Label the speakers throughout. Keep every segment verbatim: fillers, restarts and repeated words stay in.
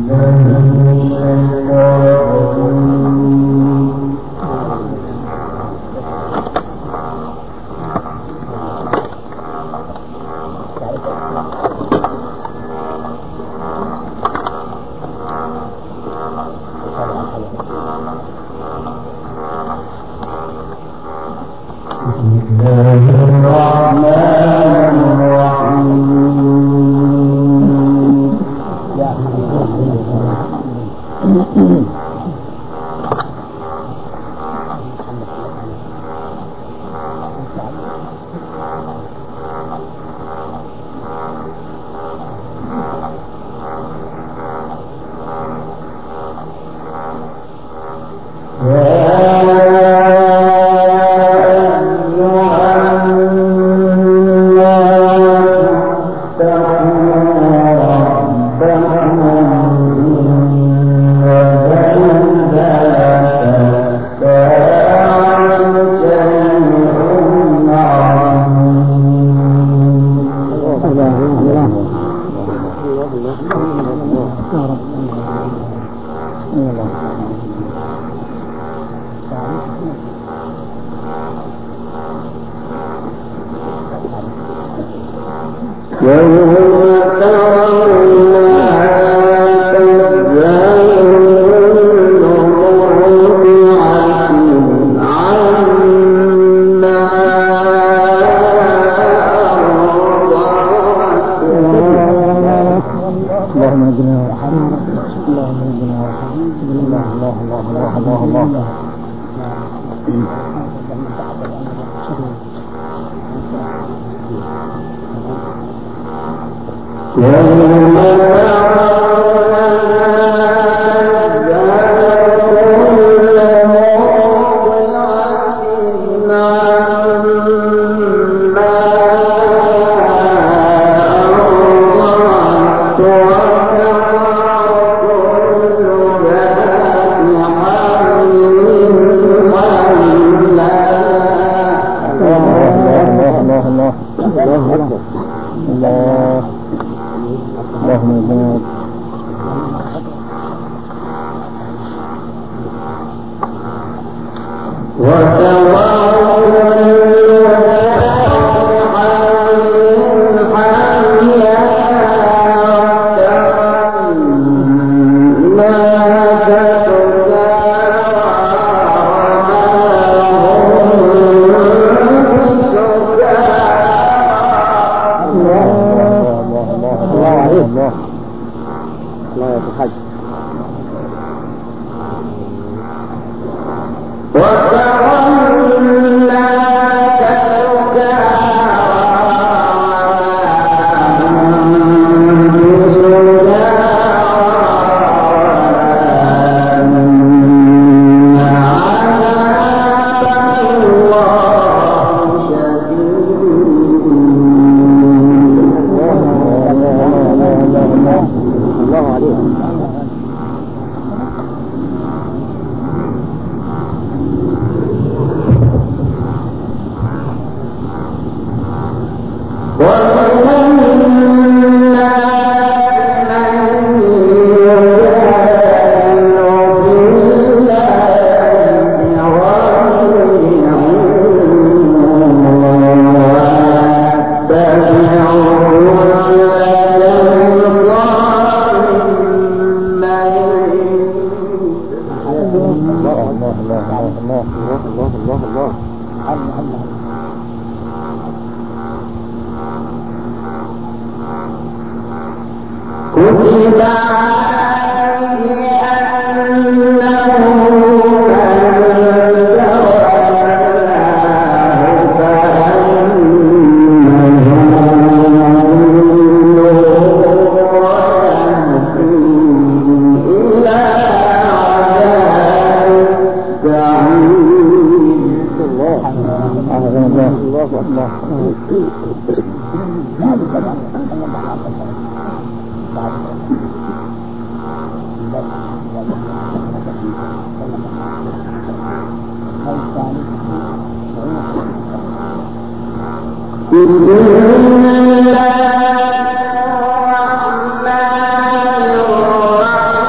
Speaker 1: بسم الله الرحمن الرحيم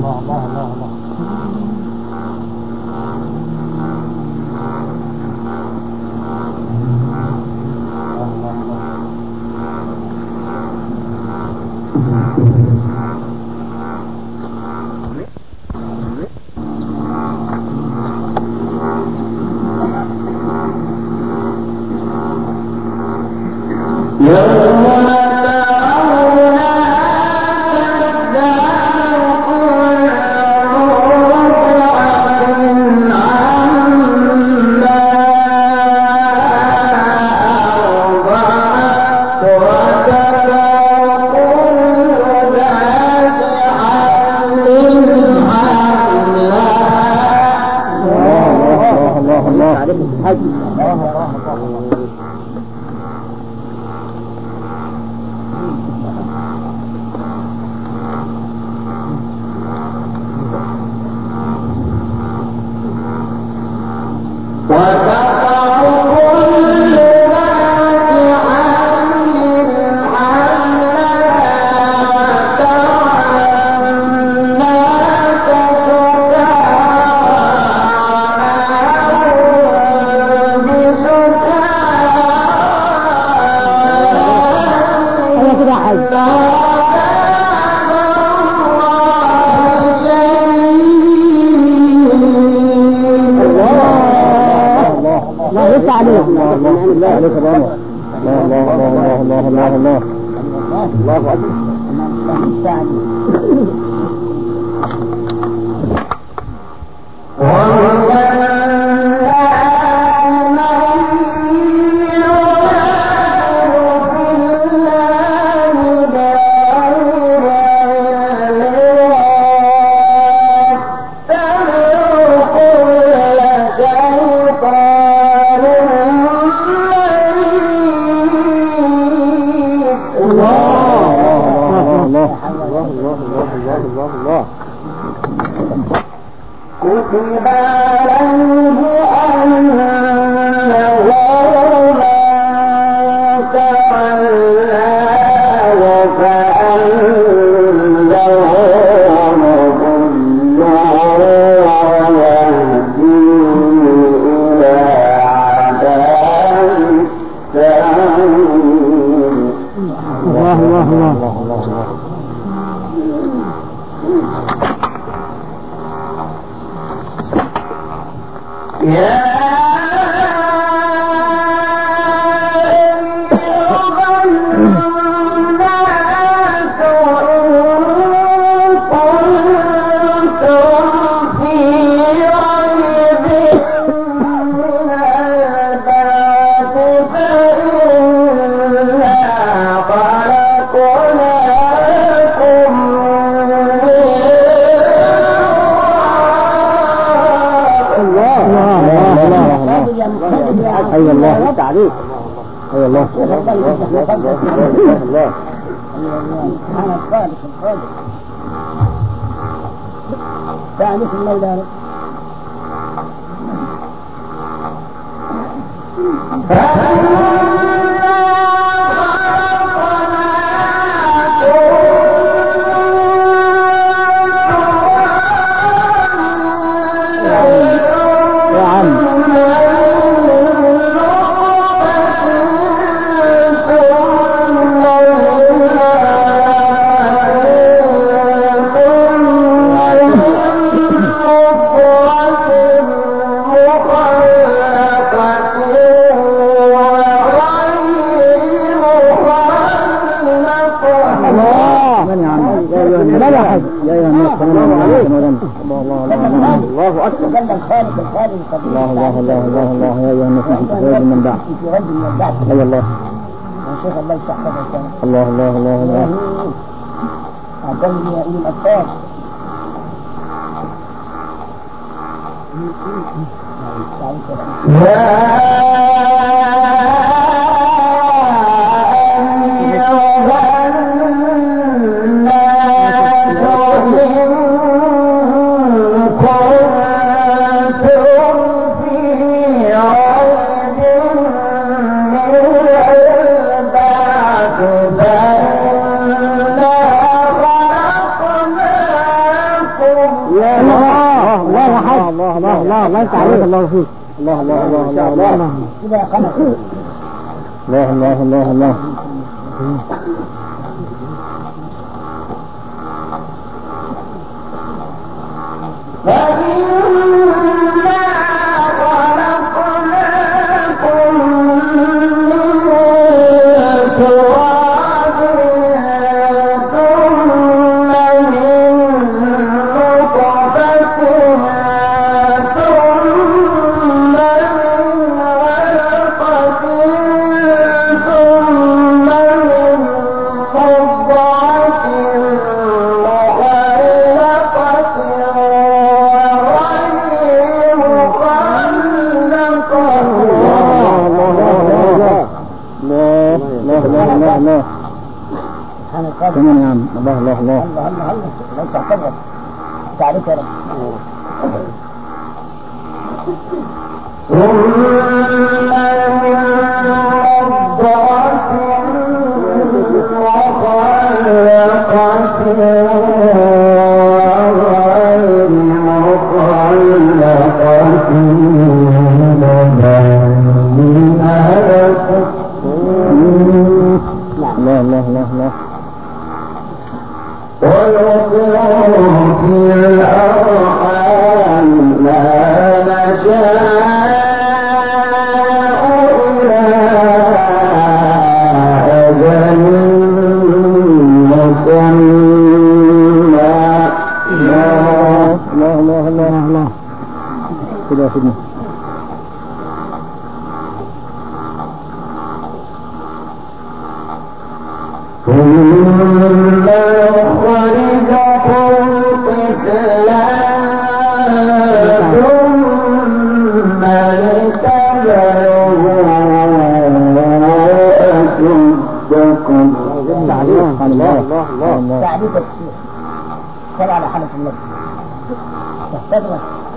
Speaker 1: فإنا خلقناكم يا الله الله يا حاج الله الله الله الله تعالى الله فيك الله الله الله الله الله كده خمس الله الله الله الله كمان يا عم الله الله الله الله الله الله تعتبر تعرف يا رب الله الله الله الله ونقر في الأرحام ما نشاء إلى أجل مسمى. الله الله الله الله كده كده ثم يخرجكم طفلا ثم لتبلغوا أشدكم. الله الله الله تعريف الشيخ صل على حالة النبي تحتضر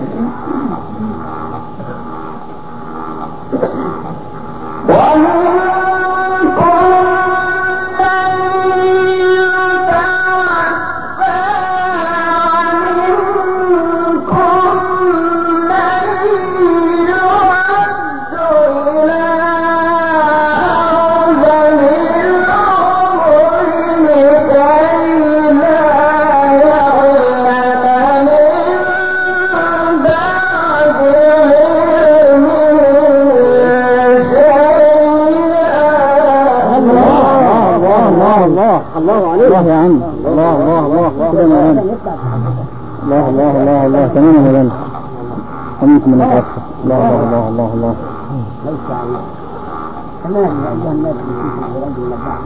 Speaker 1: الله عليك الله يا عم الله الله الله كده مولانا الله الله الله الله تمام يا مولانا أمكم من الأخر الله الله الله الله الله ليس عليك تمام يا أيها الناس في رجل الله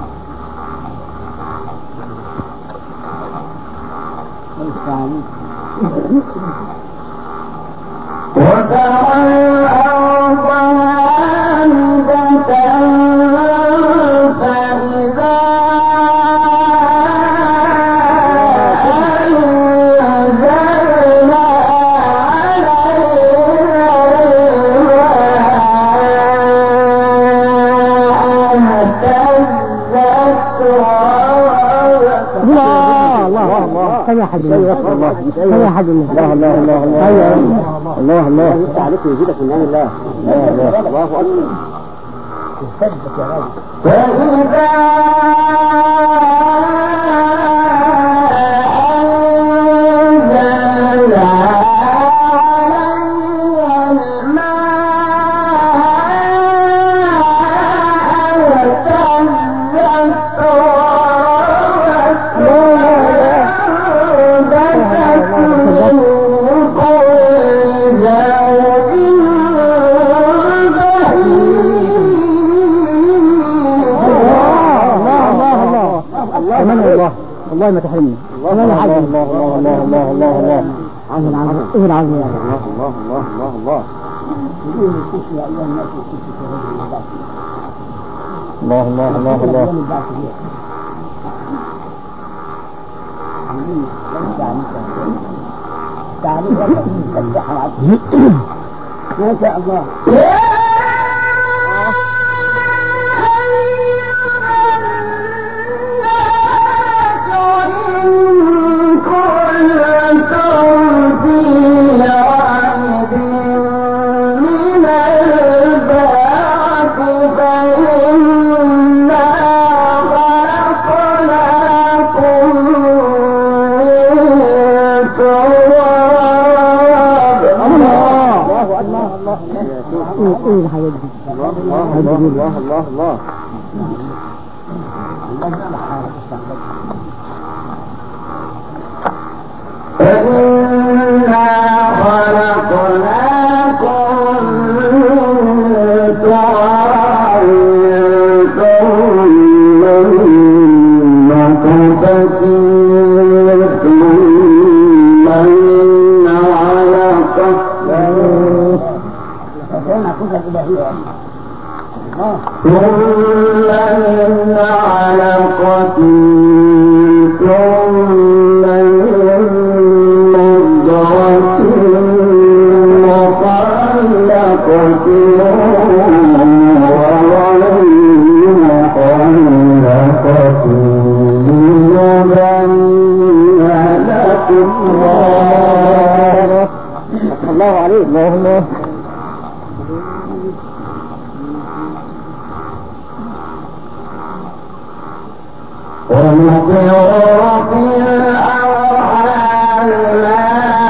Speaker 1: ليس عليك وترى الأرض هامدة فإذا يا حد الله يا حد الله الله الله الله الله الله يفتح عليك ويزيدك من عين الله الله الله الله أكبر يثبت يا رب. فإذا والله ما تحرمني الله الله الله الله الله الله الله الله عظيم عظيم ايه العظيم يا الله الله الله الله الله يقول الكوش يا ايها الناس الكوش في رجل البعث الله الله الله الله تعالوا تعالوا تفتح العبد ما شاء الله كل
Speaker 2: التواب.
Speaker 1: الله الله الله ايه الحاجات دي؟
Speaker 2: الله الله الله الله الله. إنا خلقناكم من تراب ثم من نطفة ثم من علقة ثم من علقة ثم من مضغة مخلقة وغير مخلقة لنبين لكم.
Speaker 1: الله عليه الله الله.
Speaker 2: ونقر في الأرحام ما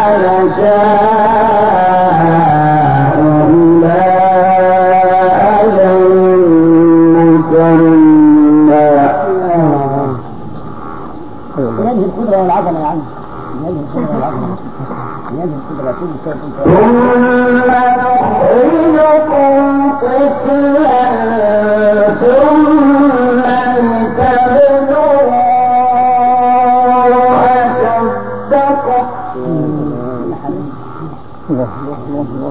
Speaker 2: نشاء إلى أجل مسمى.
Speaker 1: هذه القدرة والعظمة يا عم، هذه القدرة والعظمة، هذه القدرة كل شيء.
Speaker 2: ثم نخرجكم طفلا ثم
Speaker 1: الله الله الله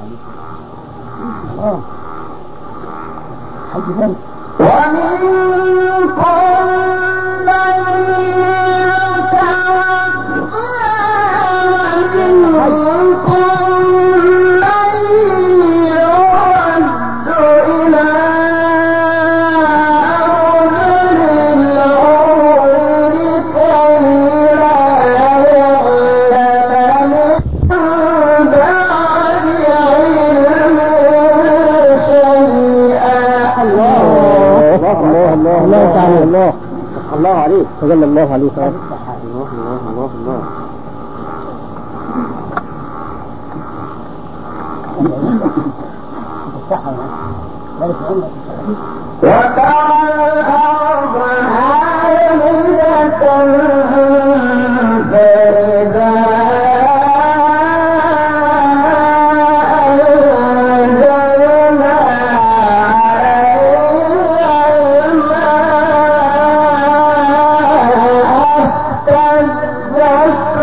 Speaker 1: الله. حجبا
Speaker 2: ومنكم من يتوفى ومنكم من يرد إلى أرذل العمر لكي لا يعلم من بعد علم شيئا.
Speaker 1: الله الله الله تعالى الله الله عليك تجلى الله عليك. الله الله الله الله.
Speaker 2: وترى الأرض هامدة فإذا أنزلنا عليها الماء اهتزت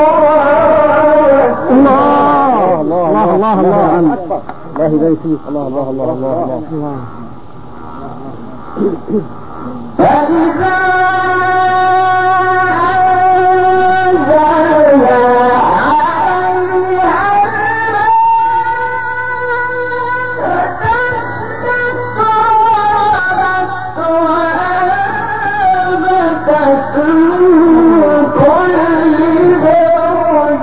Speaker 2: وربت.
Speaker 1: الله الله الله الله أكبر. الله يبارك فيك. الله الله الله الله الله.
Speaker 2: فإذا أنزلنا عليها اهتزت وربت وأنبتت من كل زوج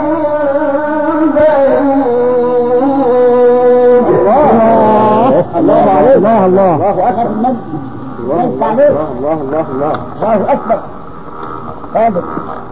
Speaker 2: بهيج.
Speaker 1: الله عليك. الله الله الله أكبر.
Speaker 2: الله الله الله الله الله
Speaker 1: أكبر. ثابت.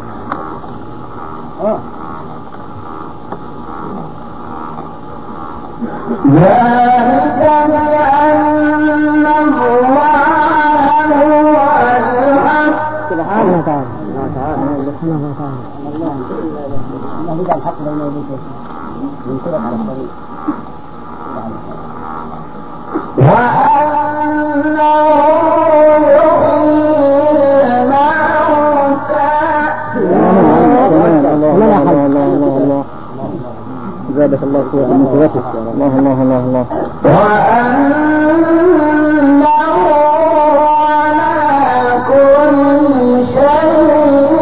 Speaker 2: ذلك بأن الله هو الحق.
Speaker 1: سبحانه وتعالى. سبحانه وتعالى. الله الله يجعل الحق بين يديك ينصرك على الطريق.
Speaker 2: وأنه
Speaker 1: زادك الله قوة من قوتك. الله الله الله الله.
Speaker 2: وأنه على كل شيء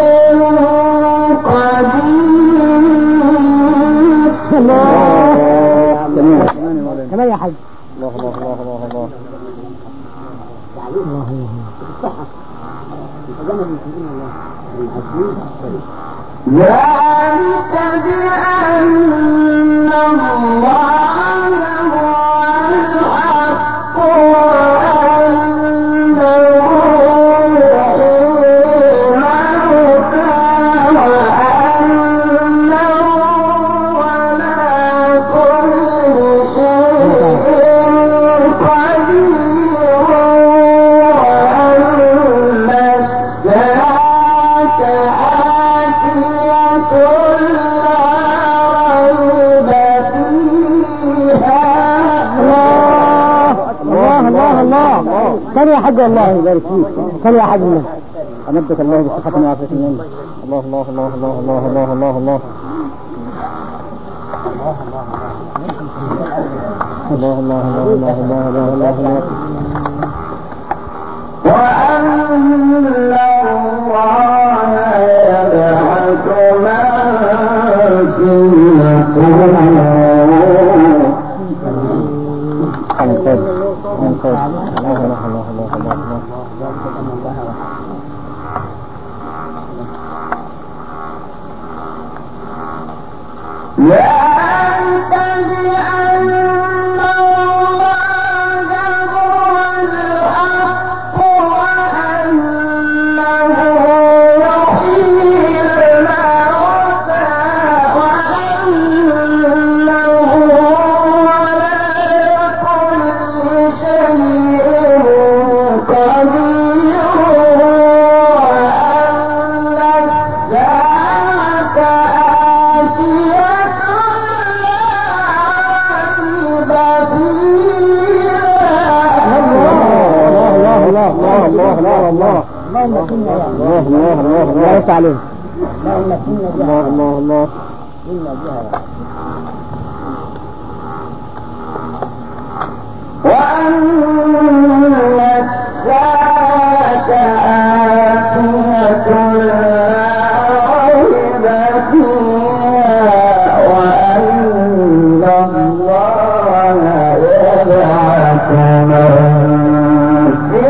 Speaker 2: قدير.
Speaker 1: الله كمان يا حاج. الله الله الله الله الله. الله
Speaker 2: ذلك بأن الله هو الحق وأنه يحيي الموتى وأنه
Speaker 1: ثاني يا حاج الله يبارك فيك. ثاني يا حاج الله أمدك الله بالصحة والعافية. الله الله الله الله الله الله الله الله الله الله الله الله الله الله الله الله
Speaker 2: وأن الله يبعث من في القبور.
Speaker 1: أنقذ أنقذ الله الله الله الله الله
Speaker 2: ذلك بأن الله هو الحق وأنه يحيي الموتى وأنه على كل شيء قدير وأن الساعة آتية
Speaker 1: الله الله الله الله يسعى الله الله الله
Speaker 2: وأن الساعة آتية لا ريب فيها وأن الله يبعث من في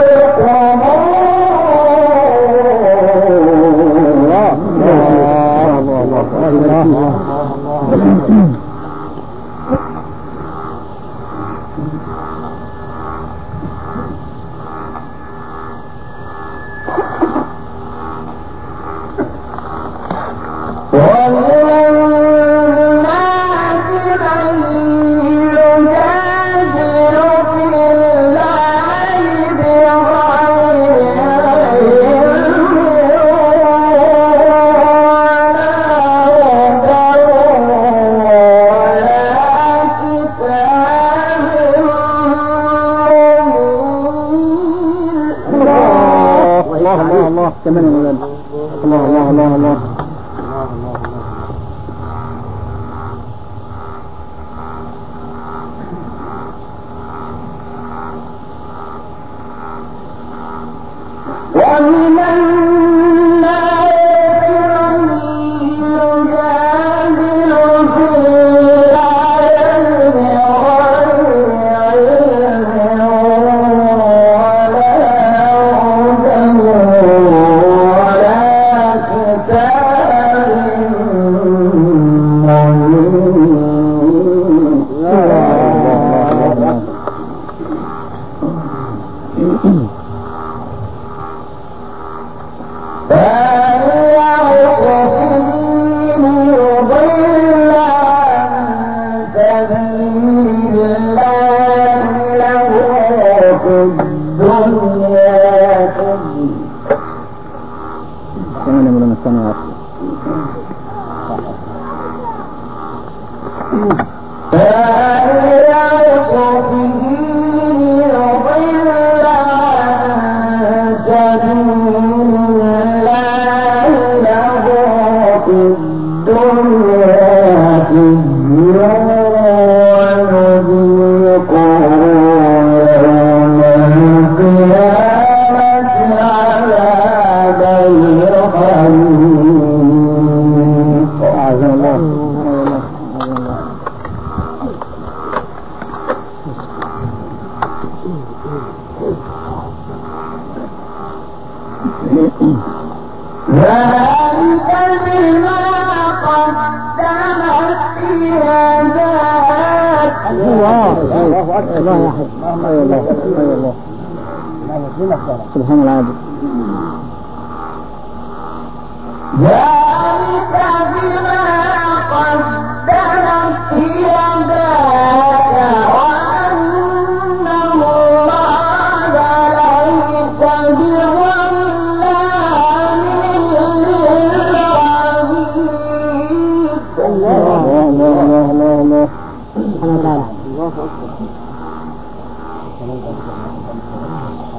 Speaker 1: كمان يا مولانا. الله الله الله الله
Speaker 2: ومن الناس من يجادل في العلم غير علم ولا هدى ولا كتاب منير. ذلك بما قدمت يداك.
Speaker 1: الله الله أكبر. الله يا حبيبي. أي الله أي الله سبحان العظيم.
Speaker 2: ذلك بما قدمت يداك وأن الله ليس بظلام للعبيد.
Speaker 1: الله الله الله الله الله سبحان الله. الله أكبر.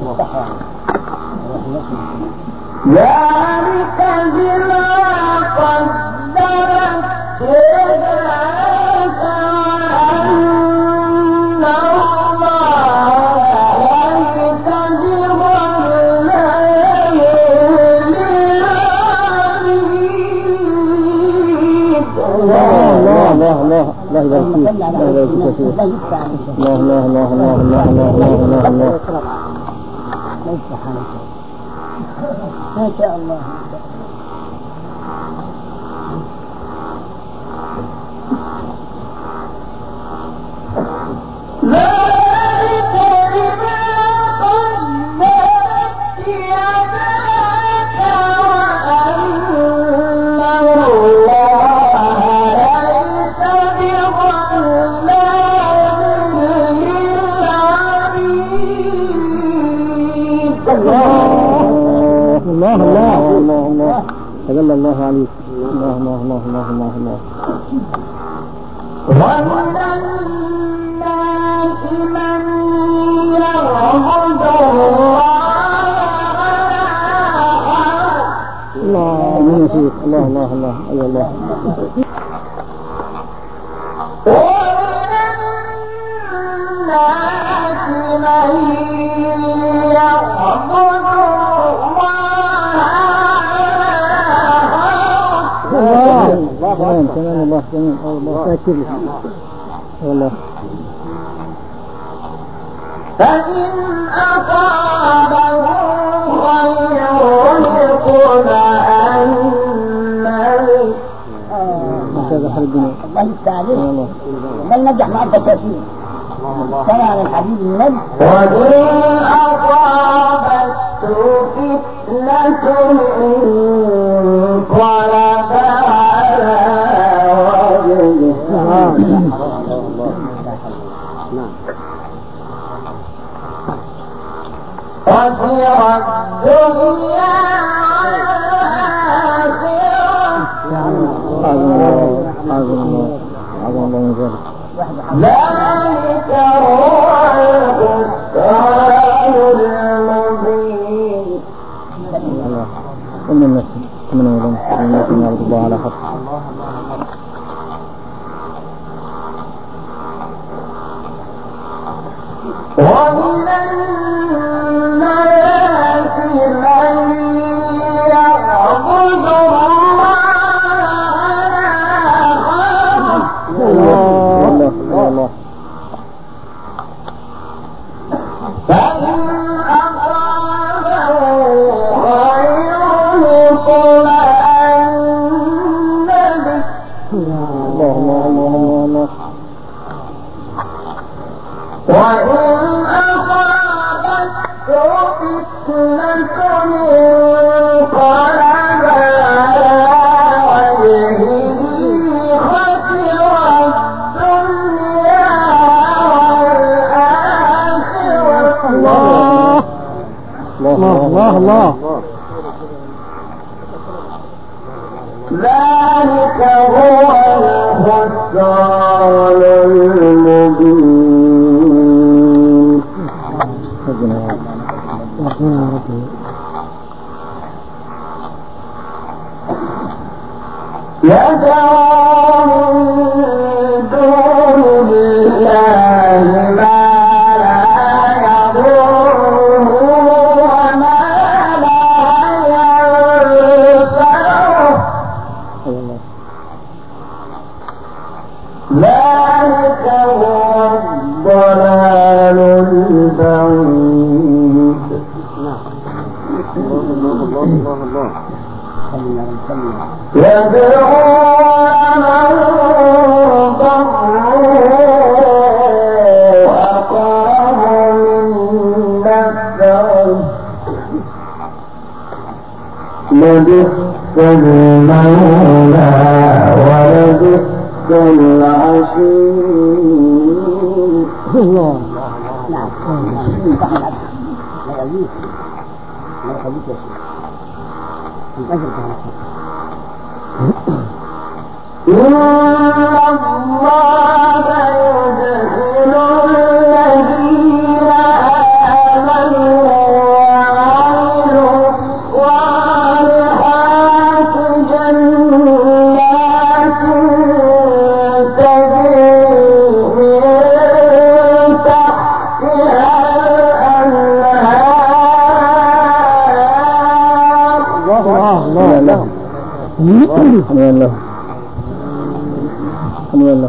Speaker 2: ذلك بما قدرت يداك وأن الله ليس بظلام للعبيد.
Speaker 1: الله الله الله الله يبارك فيك، الله يبارك فيك. الله الله الله الله الله الله الله الله.
Speaker 3: ما شاء الله.
Speaker 2: ذلك بما قدرت يداك وأن الله ليس بظلام للعبيد.
Speaker 1: الله الله الله الله تجلى الله عليك. الله الله الله الله الله الله.
Speaker 2: ومن الناس من يعبد
Speaker 1: الله من يشيك. الله الله الله أي الله.
Speaker 2: ومن الناس من يعبد
Speaker 1: تمام تمام الله تمام الله تأكد لي والله.
Speaker 2: فإن أصابه خير اطمأن به.
Speaker 1: هذا خير الدنيا.
Speaker 3: الله يستعجل. بل نجح مع التكافير. سمع الحبيب النبي.
Speaker 2: وإن أصابته فتنة انقلب على وجهه خسر الدنيا والآخرة ذلك هو الخسران المبين.
Speaker 1: ومن الناس من أولهم ومن الناس من يعبد الله على حق.
Speaker 2: ومن الناس من يعبد
Speaker 1: الله الله.
Speaker 2: فإن أصابه خير اطمأن به.
Speaker 1: الله الله الله الله.
Speaker 2: وإن أصابته فتنة انقلب على وجهه خسر الدنيا والآخرة.
Speaker 1: الله الله الله الله.
Speaker 2: ذلك هو الخسران المبين. يدعو من دون الله ما لا يضره وما لا ينفعه. ذلك هو الضلال البعيد. يدعو من ضره أقرب من نفعه لبئس المولى ولبئس العشير.
Speaker 3: الله. نعم. لا يليق. لا يخليك يا شيخ. من أجل كلامك.
Speaker 2: إن الله يدخل الذين آمنوا
Speaker 1: الله الله الله حمد الله حمد الله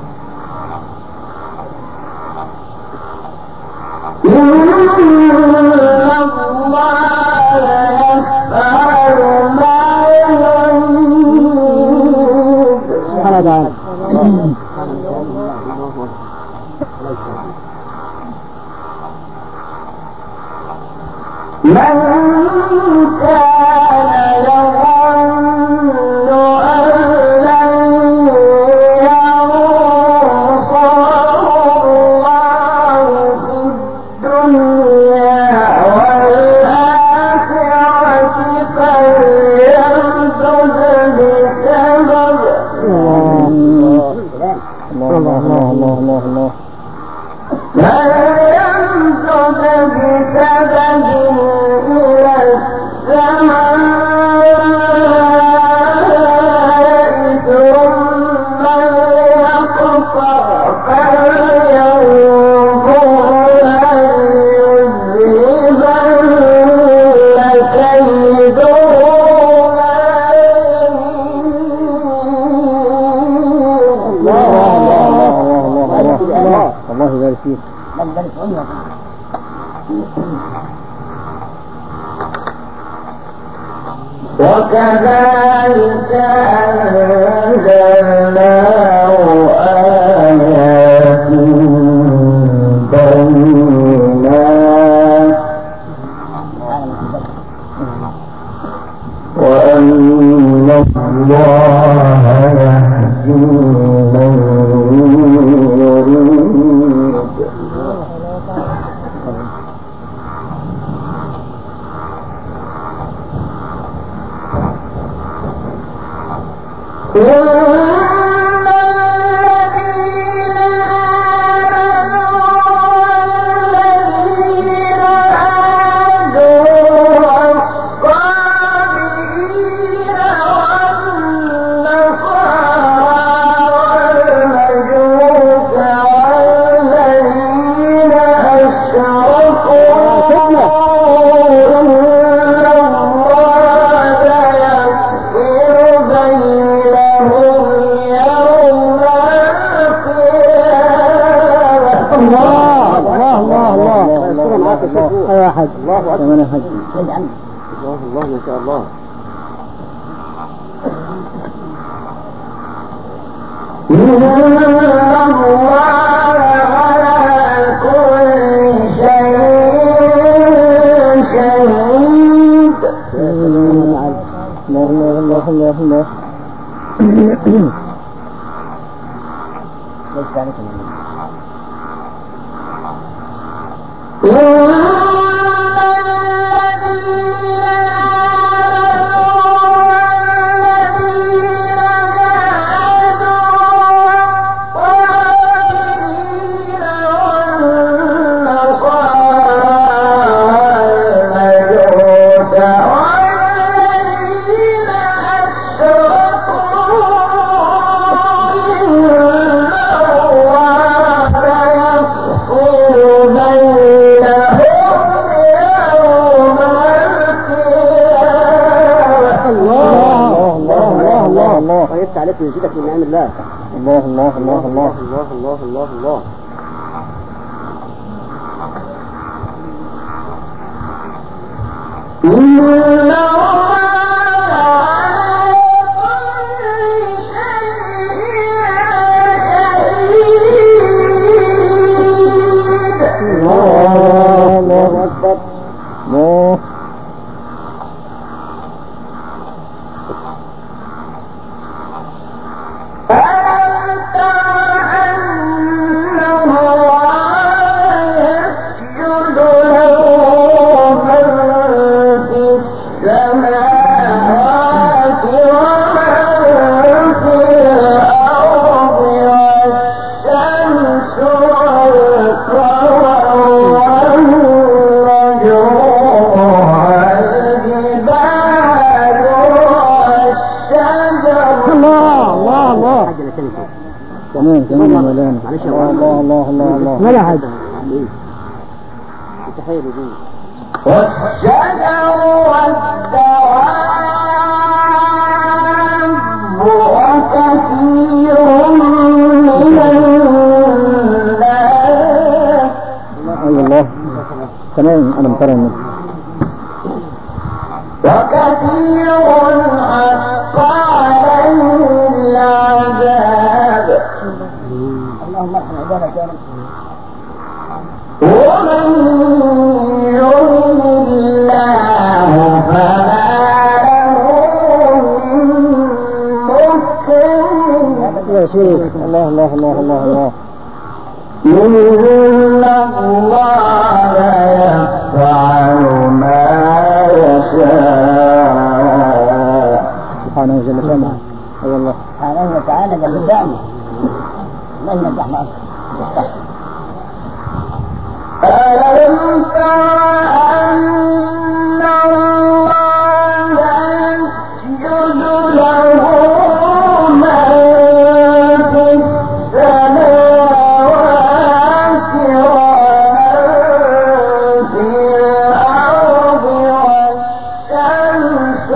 Speaker 2: وكذلك أنزلناه آيات بينات وأن الله يهدي من يريد الله أكبر الله الله ما شاء الله إن الله على كل شيء شهيد الله الله الله الله الله ليس ذلك عليك ويزيدك من نعم الله. الله الله الله الله الله الله الله الله الله أكبر الله تمام تمام مولانا الله الله الله الله ما لا حد تحية والشجر والدواب
Speaker 1: تمام أنا مقرن
Speaker 4: وكثير حق عليه العذاب
Speaker 3: اللهم ارحم عبادك يا رب.
Speaker 4: ومن يهن الله فما له من مكرم.
Speaker 1: يا شيخ الله الله الله الله الله
Speaker 4: إن الله يفعل ما يشاء
Speaker 1: سبحانه جل شأنه. أي الله
Speaker 3: سبحانه وتعالى جل شأنه. الله ينجح معك.
Speaker 4: ألم تر أن الله يسجد له من في السماوات ومن في الأرض والشمس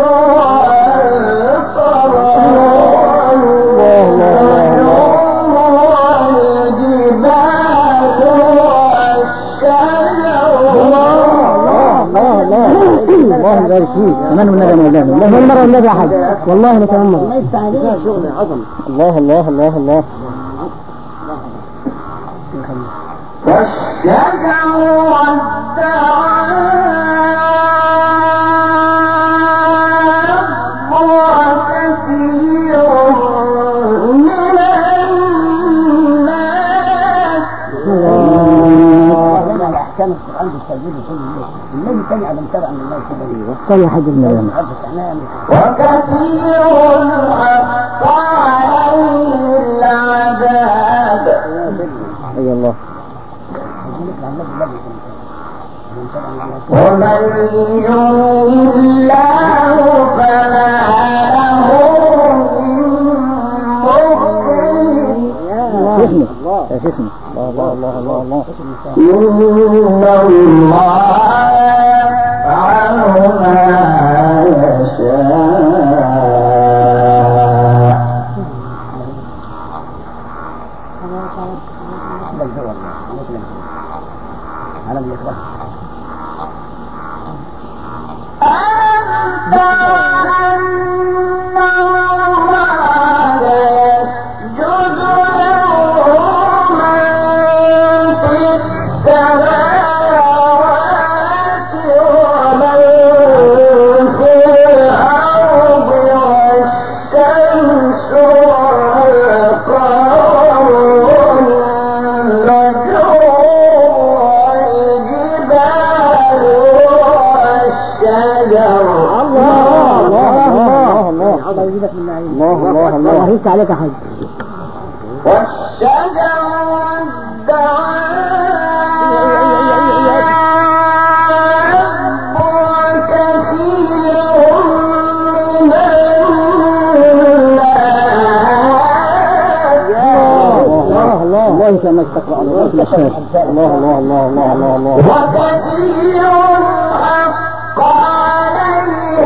Speaker 1: الله يبارك فيك. أمان والنبي مولانا. الله والمرة والنبي أحد. والله نتأمل.
Speaker 3: الله يفتح عليك.
Speaker 2: شغل عظم.
Speaker 1: الله الله الله الله.
Speaker 4: والشجر والدواب وكثير من الناس.
Speaker 3: وهنا الأحكام القرآن بالتجديد وكل شيء. النبي كان ألم تر أن الله يسجد له.
Speaker 1: كل حد من الناس.
Speaker 4: وكثير حق عليه العذاب.
Speaker 1: أي الله.
Speaker 4: ومن يهن الله فما له من مكرم.
Speaker 1: اسمه يا اسمه الله الله الله الله.
Speaker 4: إن الله يفعل ما يشاء.
Speaker 3: على الإخلاص.
Speaker 4: ألم تر أن الله يسجد له من في السماوات ومن في الأرض والشمس والقمر والنجوم والجبال والشجر.
Speaker 1: الله الله الله
Speaker 3: الله يجيبك من النعيم.
Speaker 1: الله الله الله. يفتح عليك يا حاج.
Speaker 4: والشجر والدواب وكثير من الناس.
Speaker 1: الله الله الله كأنك تقرأ على رأس الأشهاد. الله الله الله الله الله الله.
Speaker 4: وكثير حق عليه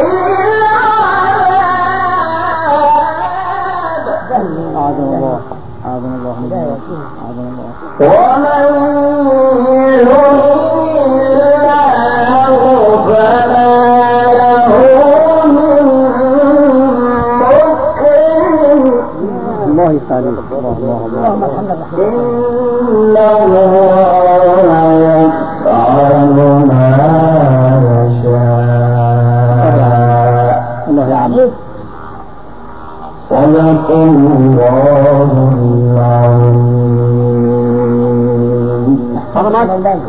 Speaker 4: العذاب.
Speaker 1: أعظم الله أعظم الله أعظم الله.
Speaker 4: ومن يهن الله فما له من مكرم.
Speaker 1: الله يستعين. الله الله الله.
Speaker 3: اللهم الحمد لله.
Speaker 4: إن الله يفعل ما يشاء.
Speaker 1: الله يعلم.
Speaker 4: صدق الله العظيم.
Speaker 3: مولاي